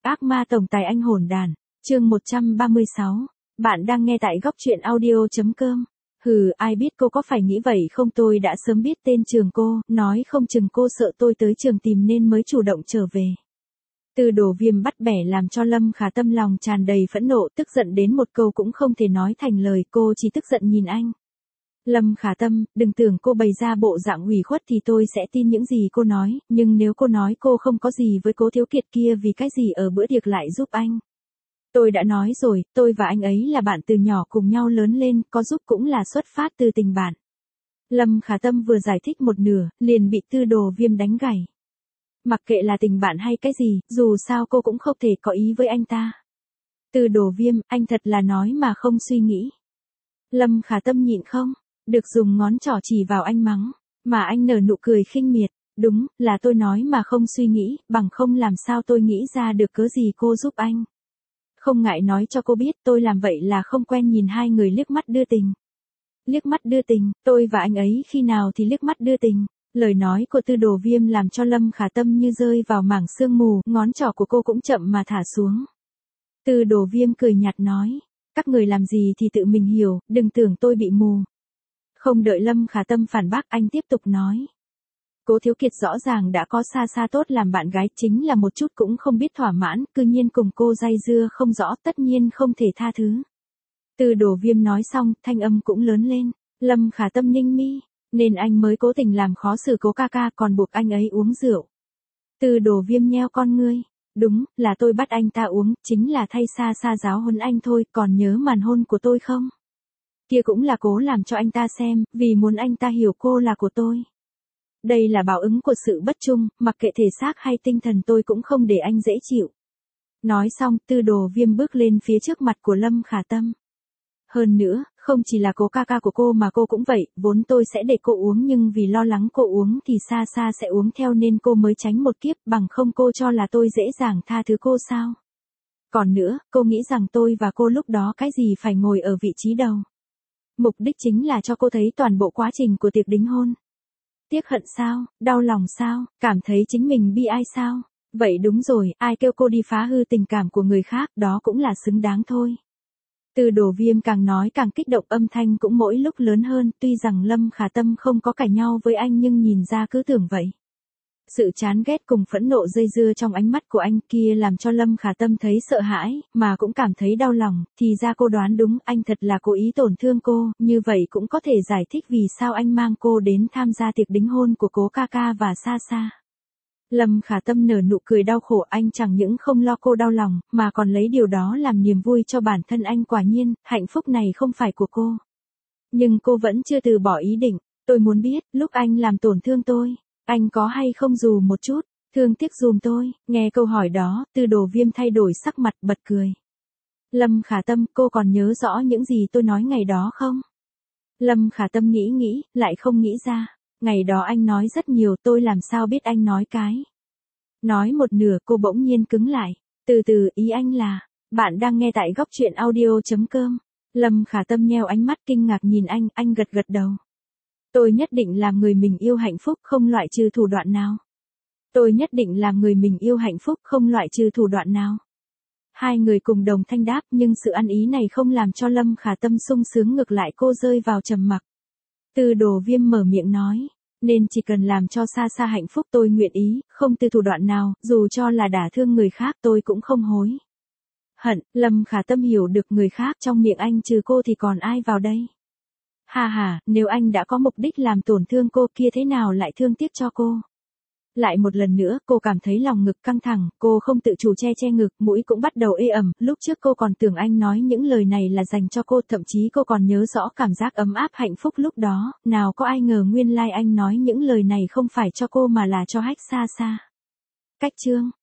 ác ma tổng tài anh hỗn đàn, chương 136. Bạn đang nghe tại góc truyện audio.com. Hừ, ai biết cô có phải nghĩ vậy không, tôi đã sớm biết tên trường cô, nói không chừng cô sợ tôi tới trường tìm nên mới chủ động trở về. Từ Đổ Viêm bắt bẻ làm cho Lâm Khả Tâm lòng tràn đầy phẫn nộ, tức giận đến một câu cũng không thể nói thành lời, cô chỉ tức giận nhìn anh. Lâm Khả Tâm, đừng tưởng cô bày ra bộ dạng ủy khuất thì tôi sẽ tin những gì cô nói, nhưng nếu cô nói cô không có gì với Cố Thiếu Kiệt kia vì cái gì ở bữa tiệc lại giúp anh. Tôi đã nói rồi, tôi và anh ấy là bạn từ nhỏ cùng nhau lớn lên, có giúp cũng là xuất phát từ tình bạn. Lâm Khả Tâm vừa giải thích một nửa, liền bị Từ Đổ Viêm đánh gãy. Mặc kệ là tình bạn hay cái gì, dù sao cô cũng không thể có ý với anh ta. Từ Đổ Viêm, anh thật là nói mà không suy nghĩ. Lâm Khả Tâm nhịn không được dùng ngón trỏ chỉ vào anh mắng, mà anh nở nụ cười khinh miệt. Đúng, là tôi nói mà không suy nghĩ, bằng không làm sao tôi nghĩ ra được cớ gì cô giúp anh. Không ngại nói cho cô biết tôi làm vậy là không quen nhìn hai người liếc mắt đưa tình. Liếc mắt đưa tình, tôi và anh ấy khi nào thì liếc mắt đưa tình. Lời nói của Từ Đổ Viêm làm cho Lâm Khả Tâm như rơi vào mảng sương mù, ngón trỏ của cô cũng chậm mà thả xuống. Từ Đổ Viêm cười nhạt nói, các người làm gì thì tự mình hiểu, đừng tưởng tôi bị mù. Không đợi Lâm Khả Tâm phản bác, anh tiếp tục nói. Cố Thiếu Kiệt rõ ràng đã có xa xa tốt làm bạn gái, chính là một chút cũng không biết thỏa mãn, cư nhiên cùng cô dây dưa không rõ, tất nhiên không thể tha thứ. Từ Đổ Viêm nói xong, thanh âm cũng lớn lên. Lâm Khả Tâm ninh mi, nên anh mới cố tình làm khó xử Cố ca ca, còn buộc anh ấy uống rượu. Từ Đổ Viêm nheo con ngươi. Đúng, là tôi bắt anh ta uống, chính là thay xa xa giáo huấn anh thôi, còn nhớ màn hôn của tôi không? Kia cũng là cố làm cho anh ta xem, vì muốn anh ta hiểu cô là của tôi. Đây là báo ứng của sự bất trung, mặc kệ thể xác hay tinh thần tôi cũng không để anh dễ chịu. Nói xong, Từ Đổ Viêm bước lên phía trước mặt của Lâm Khả Tâm. Hơn nữa, không chỉ là Cố ca ca của cô mà cô cũng vậy, vốn tôi sẽ để cô uống nhưng vì lo lắng cô uống thì xa xa sẽ uống theo nên cô mới tránh một kiếp, bằng không cô cho là tôi dễ dàng tha thứ cô sao? Còn nữa, cô nghĩ rằng tôi và cô lúc đó cái gì phải ngồi ở vị trí đầu. Mục đích chính là cho cô thấy toàn bộ quá trình của tiệc đính hôn. Tiếc hận sao, đau lòng sao, cảm thấy chính mình bi ai sao? Vậy đúng rồi, ai kêu cô đi phá hư tình cảm của người khác, đó cũng là xứng đáng thôi. Từ Đổ Viêm càng nói càng kích động, âm thanh cũng mỗi lúc lớn hơn, tuy rằng Lâm Khả Tâm không có cãi nhau với anh nhưng nhìn ra cứ tưởng vậy. Sự chán ghét cùng phẫn nộ dây dưa trong ánh mắt của anh kia làm cho Lâm Khả Tâm thấy sợ hãi, mà cũng cảm thấy đau lòng, thì ra cô đoán đúng, anh thật là cố ý tổn thương cô, như vậy cũng có thể giải thích vì sao anh mang cô đến tham gia tiệc đính hôn của Cố ca ca và xa xa. Lâm Khả Tâm nở nụ cười đau khổ, anh chẳng những không lo cô đau lòng, mà còn lấy điều đó làm niềm vui cho bản thân anh, quả nhiên, hạnh phúc này không phải của cô. Nhưng cô vẫn chưa từ bỏ ý định, tôi muốn biết, lúc anh làm tổn thương tôi, anh có hay không dù một chút, thương tiếc giùm tôi, nghe câu hỏi đó, Từ Đổ Viêm thay đổi sắc mặt bật cười. Lâm Khả Tâm, cô còn nhớ rõ những gì tôi nói ngày đó không? Lâm Khả Tâm nghĩ, lại không nghĩ ra. Ngày đó anh nói rất nhiều, tôi làm sao biết anh nói cái. Nói một nửa cô bỗng nhiên cứng lại. Từ từ, ý anh là, bạn đang nghe tại góc truyện audio.com. Lâm Khả Tâm nheo ánh mắt kinh ngạc nhìn anh gật gật đầu. Tôi nhất định làm người mình yêu hạnh phúc, không loại trừ thủ đoạn nào. Tôi nhất định làm người mình yêu hạnh phúc, không loại trừ thủ đoạn nào. Hai người cùng đồng thanh đáp, nhưng sự ăn ý này không làm cho Lâm Khả Tâm sung sướng, ngược lại cô rơi vào trầm mặc. Từ Đổ Viêm mở miệng nói, nên chỉ cần làm cho xa xa hạnh phúc tôi nguyện ý, không từ thủ đoạn nào, dù cho là đả thương người khác tôi cũng không hối hận. Lâm Khả Tâm hiểu được người khác trong miệng anh trừ cô thì còn ai vào đây. Ha, nếu anh đã có mục đích làm tổn thương cô kia thế nào lại thương tiếc cho cô. Lại một lần nữa, cô cảm thấy lòng ngực căng thẳng, cô không tự chủ che ngực, mũi cũng bắt đầu ê ẩm, lúc trước cô còn tưởng anh nói những lời này là dành cho cô, thậm chí cô còn nhớ rõ cảm giác ấm áp hạnh phúc lúc đó, nào có ai ngờ nguyên lai anh nói những lời này không phải cho cô mà là cho Hách xa xa. Cách chương